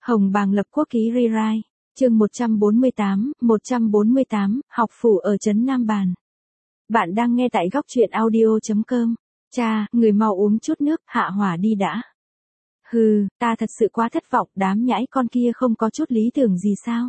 Hồng Bàng lập quốc ký rewrite. Chương 148, học phủ ở trấn Nam Bàn. Bạn đang nghe tại góc truyện audio.com. Cha, người mau uống chút nước, hạ hỏa đi đã. Hừ, ta thật sự quá thất vọng, đám nhãi con kia không có chút lý tưởng gì sao?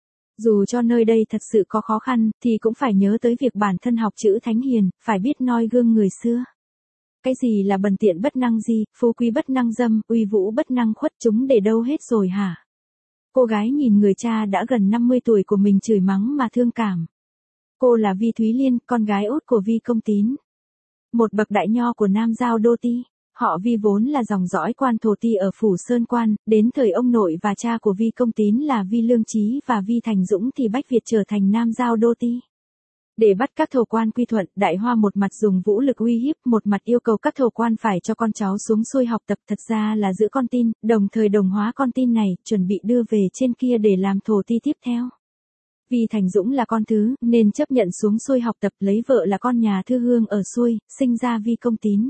Dù cho nơi đây thật sự có khó khăn, thì cũng phải nhớ tới việc bản thân học chữ thánh hiền, phải biết noi gương người xưa. Cái gì là bần tiện bất năng gì, phú quý bất năng dâm, uy vũ bất năng khuất, chúng để đâu hết rồi hả? Cô gái nhìn người cha đã gần 50 tuổi của mình chửi mắng mà thương cảm. Cô là Vi Thúy Liên, con gái út của Vi Công Tín. Một bậc đại nho của Nam Giao Đô Ti. Họ Vi vốn là dòng dõi quan thổ ti ở Phủ Sơn Quan, đến thời ông nội và cha của Vi Công Tín là Vi Lương Chí và Vi Thành Dũng thì Bách Việt trở thành Nam Giao Đô Ti. Để bắt các thổ quan quy thuận, Đại Hoa một mặt dùng vũ lực uy hiếp, một mặt yêu cầu các thổ quan phải cho con cháu xuống xuôi học tập, thật ra là giữ con tin, đồng thời đồng hóa con tin này, chuẩn bị đưa về trên kia để làm thổ ti tiếp theo. Vi Thành Dũng là con thứ, nên chấp nhận xuống xuôi học tập, lấy vợ là con nhà thư hương ở xuôi, sinh ra Vi Công Tín.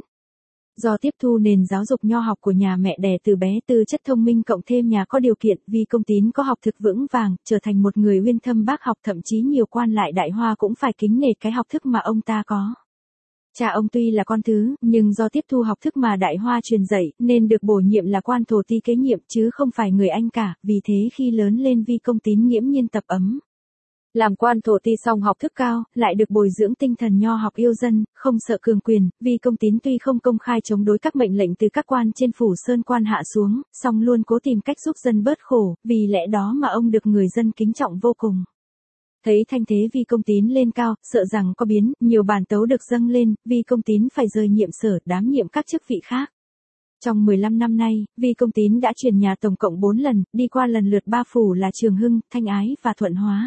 Do tiếp thu nền giáo dục nho học của nhà mẹ đẻ từ bé, tư chất thông minh cộng thêm nhà có điều kiện, Vi Công Tín có học thức vững vàng, trở thành một người uyên thâm bác học, thậm chí nhiều quan lại Đại Hoa cũng phải kính nể cái học thức mà ông ta có. Cha ông tuy là con thứ, nhưng do tiếp thu học thức mà Đại Hoa truyền dạy, nên được bổ nhiệm là quan thổ ti kế nhiệm chứ không phải người anh cả, vì thế khi lớn lên Vi Công Tín nghiễm nhiên tập ấm. Làm quan thổ ti xong học thức cao, lại được bồi dưỡng tinh thần nho học yêu dân, không sợ cường quyền, Vi Công Tín tuy không công khai chống đối các mệnh lệnh từ các quan trên Phủ Sơn Quan hạ xuống, song luôn cố tìm cách giúp dân bớt khổ, vì lẽ đó mà ông được người dân kính trọng vô cùng. Thấy thanh thế Vi Công Tín lên cao, sợ rằng có biến, nhiều bản tấu được dâng lên, Vi Công Tín phải rời nhiệm sở, đảm nhiệm các chức vị khác. Trong 15 năm nay, Vi Công Tín đã chuyển nhà tổng cộng 4 lần, đi qua lần lượt 3 phủ là Trường Hưng, Thanh Ái và Thuận Hóa.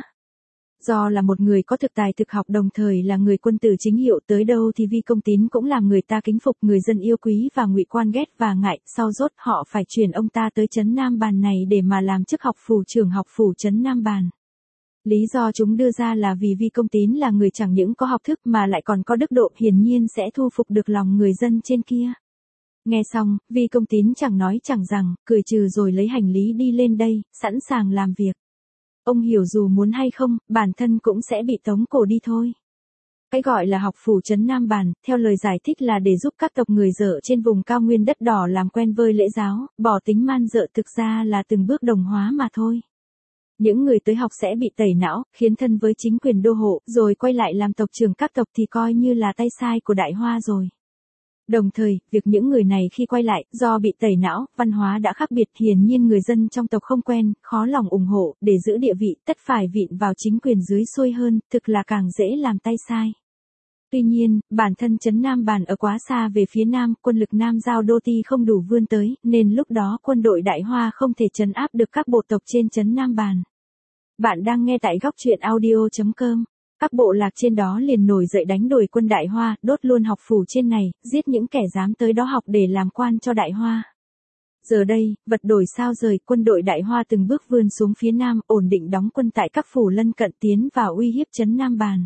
Do là một người có thực tài thực học đồng thời là người quân tử chính hiệu, tới đâu thì Vi Công Tín cũng làm người ta kính phục, người dân yêu quý và ngụy quan ghét và ngại, sau rốt họ phải chuyển ông ta tới trấn Nam Bàn này để mà làm chức học phủ trưởng học phủ trấn Nam Bàn. Lý do chúng đưa ra là vì Vi Công Tín là người chẳng những có học thức mà lại còn có đức độ, hiển nhiên sẽ thu phục được lòng người dân trên kia. Nghe xong, Vi Công Tín chẳng nói chẳng rằng, cười trừ rồi lấy hành lý đi lên đây, sẵn sàng làm việc. Ông hiểu dù muốn hay không, bản thân cũng sẽ bị tống cổ đi thôi. Cái gọi là học phủ trấn Nam Bàn, theo lời giải thích là để giúp các tộc người dợ trên vùng cao nguyên đất đỏ làm quen với lễ giáo, bỏ tính man dợ, thực ra là từng bước đồng hóa mà thôi. Những người tới học sẽ bị tẩy não, khiến thân với chính quyền đô hộ, rồi quay lại làm tộc trưởng các tộc thì coi như là tay sai của Đại Hoa rồi. Đồng thời, việc những người này khi quay lại, do bị tẩy não, văn hóa đã khác biệt, hiển nhiên người dân trong tộc không quen, khó lòng ủng hộ, để giữ địa vị, tất phải vịn vào chính quyền dưới xuôi hơn, thực là càng dễ làm tay sai. Tuy nhiên, bản thân trấn Nam Bàn ở quá xa về phía nam, quân lực Nam Giao Đô Ti không đủ vươn tới, nên lúc đó quân đội Đại Hoa không thể trấn áp được các bộ tộc trên trấn Nam Bàn. Bạn đang nghe tại góc truyện audio.com. Các bộ lạc trên đó liền nổi dậy đánh đuổi quân Đại Hoa, đốt luôn học phủ trên này, giết những kẻ dám tới đó học để làm quan cho Đại Hoa. Giờ đây, vật đổi sao rời, quân đội Đại Hoa từng bước vươn xuống phía nam, ổn định đóng quân tại các phủ lân cận, tiến vào uy hiếp trấn Nam Bàn.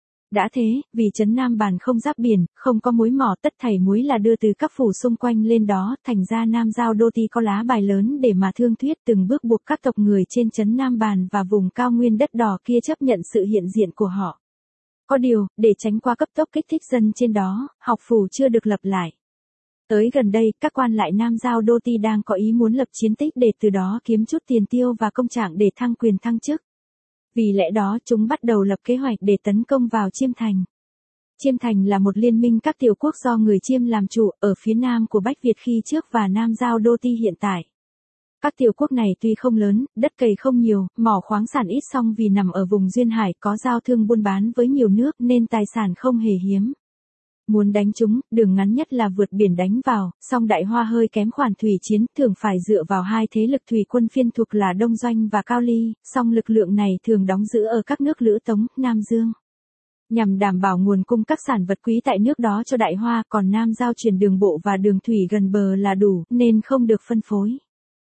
Đã thế, vì trấn Nam Bàn không giáp biển, không có mối mỏ, tất thảy muối là đưa từ các phủ xung quanh lên đó, thành ra Nam Giao Đô Ti có lá bài lớn để mà thương thuyết, từng bước buộc các tộc người trên trấn Nam Bàn và vùng cao nguyên đất đỏ kia chấp nhận sự hiện diện của họ. Có điều, để tránh qua cấp tốc kích thích dân trên đó, học phủ chưa được lập lại. Tới gần đây, các quan lại Nam Giao Đô Ti đang có ý muốn lập chiến tích để từ đó kiếm chút tiền tiêu và công trạng để thăng quyền thăng chức. Vì lẽ đó chúng bắt đầu lập kế hoạch để tấn công vào Chiêm Thành. Chiêm Thành là một liên minh các tiểu quốc do người Chiêm làm chủ, ở phía nam của Bách Việt khi trước và Nam Giao Đô Ti hiện tại. Các tiểu quốc này tuy không lớn, đất cày không nhiều, mỏ khoáng sản ít, song vì nằm ở vùng duyên hải có giao thương buôn bán với nhiều nước nên tài sản không hề hiếm. Muốn đánh chúng, đường ngắn nhất là vượt biển đánh vào, song Đại Hoa hơi kém khoản thủy chiến, thường phải dựa vào hai thế lực thủy quân phiên thuộc là Đông Doanh và Cao Ly, song lực lượng này thường đóng giữ ở các nước Lữ Tống, Nam Dương. Nhằm đảm bảo nguồn cung các sản vật quý tại nước đó cho Đại Hoa, còn Nam Giao chuyển đường bộ và đường thủy gần bờ là đủ, nên không được phân phối.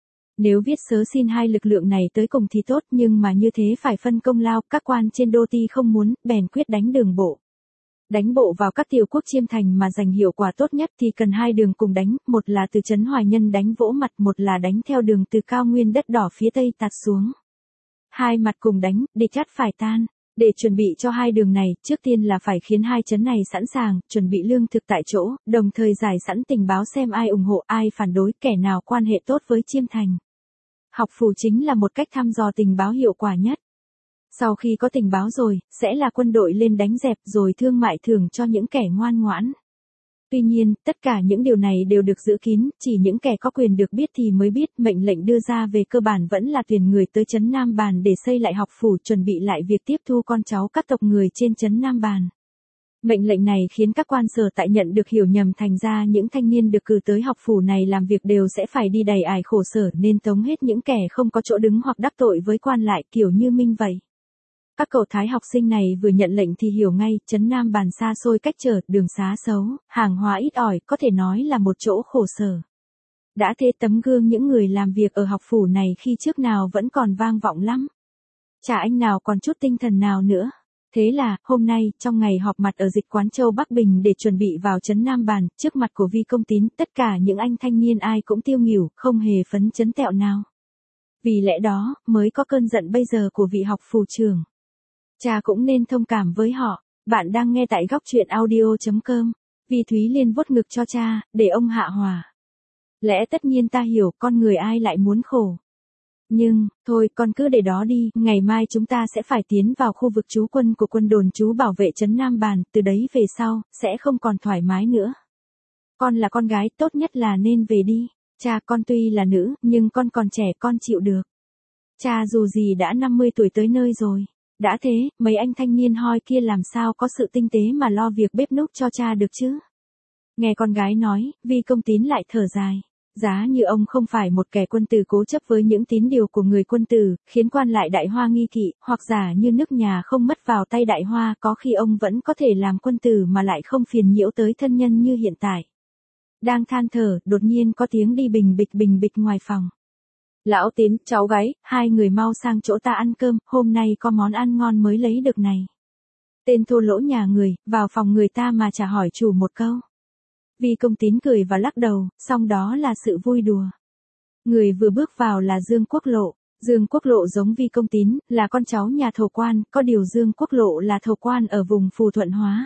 Nếu viết sớ xin hai lực lượng này tới cùng thì tốt, nhưng mà như thế phải phân công lao, các quan trên đô ti không muốn, bèn quyết đánh đường bộ. Đánh bộ vào các tiểu quốc chiêm thành mà giành hiệu quả tốt nhất thì cần hai đường cùng đánh, một là từ trấn Hoài Nhân đánh vỗ mặt, một là đánh theo đường từ cao nguyên đất đỏ phía tây tạt xuống. Hai mặt cùng đánh, địch ắt phải tan. Để chuẩn bị cho hai đường này, trước tiên là phải khiến hai trấn này sẵn sàng, chuẩn bị lương thực tại chỗ, đồng thời giải sẵn tình báo xem ai ủng hộ, ai phản đối, kẻ nào quan hệ tốt với chiêm thành. Học phủ chính là một cách thăm dò tình báo hiệu quả nhất. Sau khi có tình báo rồi, sẽ là quân đội lên đánh dẹp rồi thương mại thưởng cho những kẻ ngoan ngoãn. Tuy nhiên, tất cả những điều này đều được giữ kín, chỉ những kẻ có quyền được biết thì mới biết. Mệnh lệnh đưa ra về cơ bản vẫn là tuyển người tới trấn Nam Bàn để xây lại học phủ, chuẩn bị lại việc tiếp thu con cháu các tộc người trên trấn Nam Bàn. Mệnh lệnh này khiến các quan sở tại nhận được hiểu nhầm, thành ra những thanh niên được cử tới học phủ này làm việc đều sẽ phải đi đầy ải khổ sở, nên tống hết những kẻ không có chỗ đứng hoặc đắc tội với quan lại, kiểu như Minh vậy. Các cậu thái học sinh này vừa nhận lệnh thì hiểu ngay, trấn Nam Bàn xa xôi cách trở, đường xá xấu, hàng hóa ít ỏi, có thể nói là một chỗ khổ sở. Đã thế tấm gương những người làm việc ở học phủ này khi trước nào vẫn còn vang vọng lắm. Chả anh nào còn chút tinh thần nào nữa. Thế là, hôm nay, trong ngày họp mặt ở Dịch Quán Châu Bắc Bình để chuẩn bị vào trấn Nam Bàn, trước mặt của Vi Công Tín, tất cả những anh thanh niên ai cũng tiêu nghỉu, không hề phấn chấn tẹo nào. Vì lẽ đó, mới có cơn giận bây giờ của vị học phủ trưởng. Cha cũng nên thông cảm với họ. Bạn đang nghe tại góc truyện audio.com. Vi Thúy Liên vuốt ngực cho cha, để ông hạ hòa. Lẽ tất nhiên ta hiểu, con người ai lại muốn khổ. Nhưng, thôi con cứ để đó đi, ngày mai chúng ta sẽ phải tiến vào khu vực trú quân của quân đồn trú bảo vệ trấn Nam Bàn, từ đấy về sau, sẽ không còn thoải mái nữa. Con là con gái, tốt nhất là nên về đi. Cha, con tuy là nữ, nhưng con còn trẻ, con chịu được. Cha dù gì đã 50 tuổi tới nơi rồi. Đã thế, mấy anh thanh niên hoi kia làm sao có sự tinh tế mà lo việc bếp núc cho cha được chứ? Nghe con gái nói, Vi Công Tín lại thở dài. Giá như ông không phải một kẻ quân tử cố chấp với những tín điều của người quân tử, khiến quan lại Đại Hoa nghi kỵ, hoặc giả như nước nhà không mất vào tay Đại Hoa, có khi ông vẫn có thể làm quân tử mà lại không phiền nhiễu tới thân nhân như hiện tại. Đang than thở, đột nhiên có tiếng đi bình bịch ngoài phòng. Lão Tín, cháu gái, hai người mau sang chỗ ta ăn cơm, hôm nay có món ăn ngon mới lấy được này. Tên thô lỗ nhà người, vào phòng người ta mà chả hỏi chủ một câu. Vi Công Tín cười và lắc đầu, song đó là sự vui đùa. Người vừa bước vào là Dương Quốc Lộ. Dương Quốc Lộ giống Vi Công Tín, là con cháu nhà thầu quan, có điều Dương Quốc Lộ là thầu quan ở vùng Phù Thuận Hóa.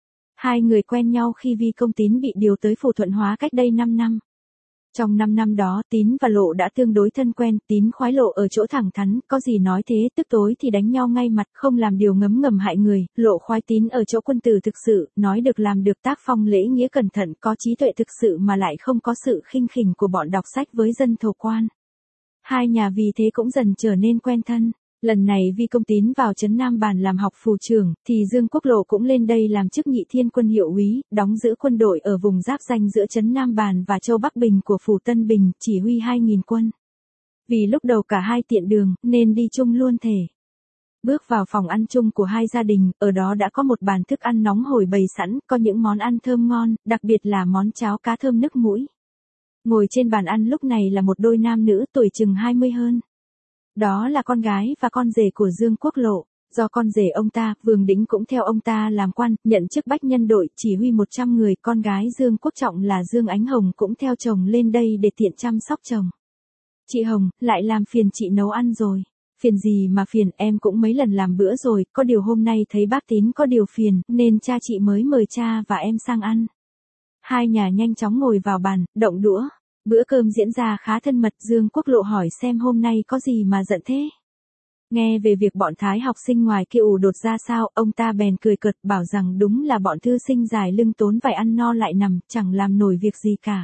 Hai người quen nhau khi Vi Công Tín bị điều tới Phù Thuận Hóa cách đây 5 năm. Trong 5 năm đó, Tín và Lộ đã tương đối thân quen, Tín khoái Lộ ở chỗ thẳng thắn, có gì nói thế, tức tối thì đánh nhau ngay mặt, không làm điều ngấm ngầm hại người. Lộ khoái Tín ở chỗ quân tử thực sự, nói được làm được, tác phong lễ nghĩa cẩn thận, có trí tuệ thực sự mà lại không có sự khinh khỉnh của bọn đọc sách với dân thổ quan. Hai nhà vì thế cũng dần trở nên quen thân. Lần này Vi Công Tín vào trấn Nam Bàn làm học phủ trưởng, thì Dương Quốc Lộ cũng lên đây làm chức nhị thiên quân hiệu úy, đóng giữ quân đội ở vùng giáp ranh giữa trấn Nam Bàn và châu Bắc Bình của phủ Tân Bình, chỉ huy 2.000 quân. Vì lúc đầu cả hai tiện đường, nên đi chung luôn thể. Bước vào phòng ăn chung của hai gia đình, ở đó đã có một bàn thức ăn nóng hổi bày sẵn, có những món ăn thơm ngon, đặc biệt là món cháo cá thơm nức mũi. Ngồi trên bàn ăn lúc này là một đôi nam nữ tuổi chừng 20 hơn. Đó là con gái và con rể của Dương Quốc Lộ. Do con rể ông ta, Vương Đĩnh cũng theo ông ta làm quan, nhận chức bách nhân đội, chỉ huy 100 người. Con gái Dương Quốc Trọng là Dương Ánh Hồng cũng theo chồng lên đây để tiện chăm sóc chồng. Chị Hồng, lại làm phiền chị nấu ăn rồi. Phiền gì mà phiền, em cũng mấy lần làm bữa rồi, có điều hôm nay thấy bác Tín có điều phiền, nên cha chị mới mời cha và em sang ăn. Hai nhà nhanh chóng ngồi vào bàn, động đũa. Bữa cơm diễn ra khá thân mật. Dương Quốc Lộ hỏi xem hôm nay có gì mà giận thế. Nghe về việc bọn thái học sinh ngoài kia ủ đột ra sao, ông ta bèn cười cợt bảo rằng đúng là bọn thư sinh dài lưng tốn vải ăn no lại nằm, chẳng làm nổi việc gì cả.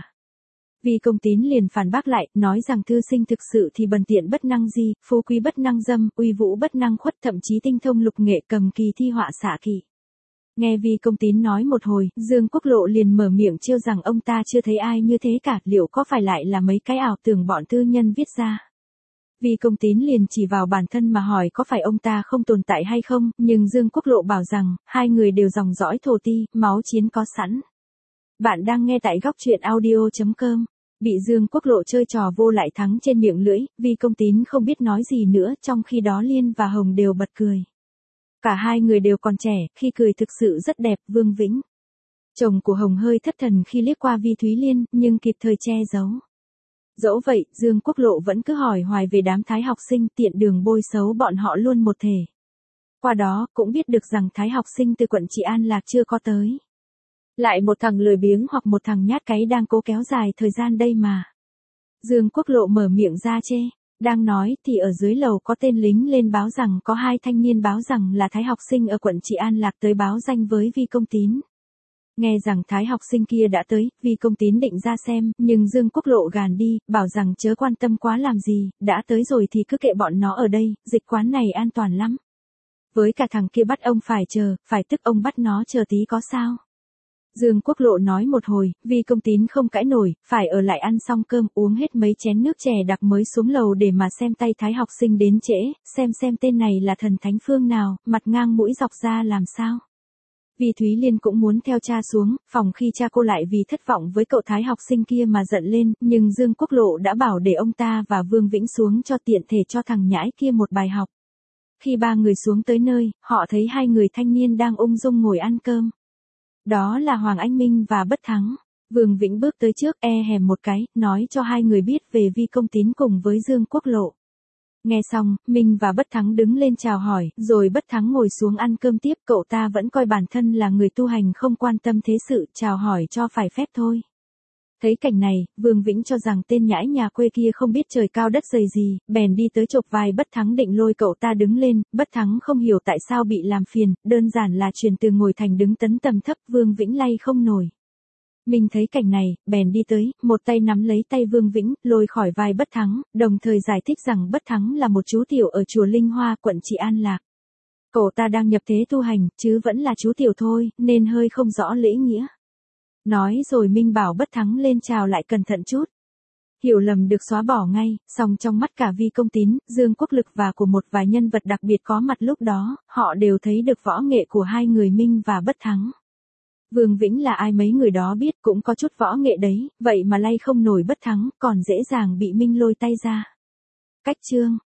Vi Công Tín liền phản bác lại, nói rằng thư sinh thực sự thì bần tiện bất năng di, phú quý bất năng dâm, uy vũ bất năng khuất, thậm chí tinh thông lục nghệ, cầm kỳ thi họa xạ kỵ. Nghe Vi Công Tín nói một hồi, Dương Quốc Lộ liền mở miệng trêu rằng ông ta chưa thấy ai như thế cả, liệu có phải lại là mấy cái ảo tưởng bọn thư nhân viết ra. Vi Công Tín liền chỉ vào bản thân mà hỏi có phải ông ta không tồn tại hay không, nhưng Dương Quốc Lộ bảo rằng, hai người đều dòng dõi thổ ti, máu chiến có sẵn. Bạn đang nghe tại góc truyện audio.com. Bị Dương Quốc Lộ chơi trò vô lại thắng trên miệng lưỡi, Vi Công Tín không biết nói gì nữa, trong khi đó Liên và Hồng đều bật cười. Cả hai người đều còn trẻ, khi cười thực sự rất đẹp. Vương Vĩnh, chồng của Hồng hơi thất thần khi liếc qua Vi Thúy Liên, nhưng kịp thời che giấu. Dẫu vậy, Dương Quốc Lộ vẫn cứ hỏi hoài về đám Thái học sinh, tiện đường bôi xấu bọn họ luôn một thể. Qua đó, cũng biết được rằng Thái học sinh từ quận Trị An Lạc chưa có tới. Lại một thằng lười biếng hoặc một thằng nhát cáy đang cố kéo dài thời gian đây mà. Dương Quốc Lộ mở miệng ra chê. Đang nói thì ở dưới lầu có tên lính lên báo rằng có hai thanh niên báo rằng là Thái học sinh ở quận Trị An Lạc tới báo danh với Vi Công Tín. Nghe rằng Thái học sinh kia đã tới, Vi Công Tín định ra xem, nhưng Dương Quốc Lộ gàn đi, bảo rằng chớ quan tâm quá làm gì, đã tới rồi thì cứ kệ bọn nó ở đây, dịch quán này an toàn lắm. Với cả thằng kia bắt ông phải chờ, phải tức ông bắt nó chờ tí có sao. Dương Quốc Lộ nói một hồi, Vi Công Tín không cãi nổi, phải ở lại ăn xong cơm uống hết mấy chén nước chè đặc mới xuống lầu để mà xem tay Thái học sinh đến trễ, xem tên này là thần thánh phương nào, mặt ngang mũi dọc ra làm sao. Vi Thúy Liên cũng muốn theo cha xuống, phòng khi cha cô lại vì thất vọng với cậu Thái học sinh kia mà giận lên, nhưng Dương Quốc Lộ đã bảo để ông ta và Vương Vĩnh xuống cho tiện thể cho thằng nhãi kia một bài học. Khi ba người xuống tới nơi, họ thấy hai người thanh niên đang ung dung ngồi ăn cơm. Đó là Hoàng Anh Minh và Bất Thắng. Vương Vĩnh bước tới trước hèm một cái, nói cho hai người biết về Vi Công Tín cùng với Dương Quốc Lộ. Nghe xong, Minh và Bất Thắng đứng lên chào hỏi, rồi Bất Thắng ngồi xuống ăn cơm tiếp. Cậu ta vẫn coi bản thân là người tu hành không quan tâm thế sự, chào hỏi cho phải phép thôi. Thấy cảnh này, Vương Vĩnh cho rằng tên nhãi nhà quê kia không biết trời cao đất dày gì, bèn đi tới chộp vai Bất Thắng định lôi cậu ta đứng lên. Bất Thắng không hiểu tại sao bị làm phiền, đơn giản là chuyển từ ngồi thành đứng tấn tầm thấp, Vương Vĩnh lay không nổi. Mình thấy cảnh này, bèn đi tới, một tay nắm lấy tay Vương Vĩnh, lôi khỏi vai Bất Thắng, đồng thời giải thích rằng Bất Thắng là một chú tiểu ở chùa Linh Hoa, quận Trị An Lạc. Cậu ta đang nhập thế tu hành, chứ vẫn là chú tiểu thôi, nên hơi không rõ lễ nghĩa. Nói rồi Minh bảo Bất Thắng lên chào lại cẩn thận chút. Hiểu lầm được xóa bỏ ngay, song trong mắt cả Vi Công Tín, Dương Quốc Lực và của một vài nhân vật đặc biệt có mặt lúc đó, họ đều thấy được võ nghệ của hai người Minh và Bất Thắng. Vương Vĩnh là ai mấy người đó biết, cũng có chút võ nghệ đấy, vậy mà lay không nổi Bất Thắng, còn dễ dàng bị Minh lôi tay ra. Cách chương